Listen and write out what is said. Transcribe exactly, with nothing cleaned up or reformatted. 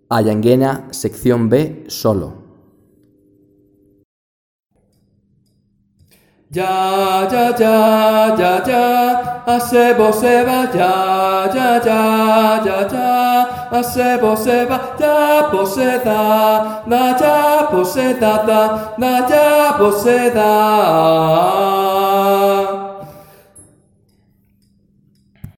Anyanguena, sección B, solo. Ya, ya, ya, ya, ya, acebo seba, ya, ya, ya, ya, ya, acebo seba, ya, poseda, na, ya, poseda, da, na, ya, poseda.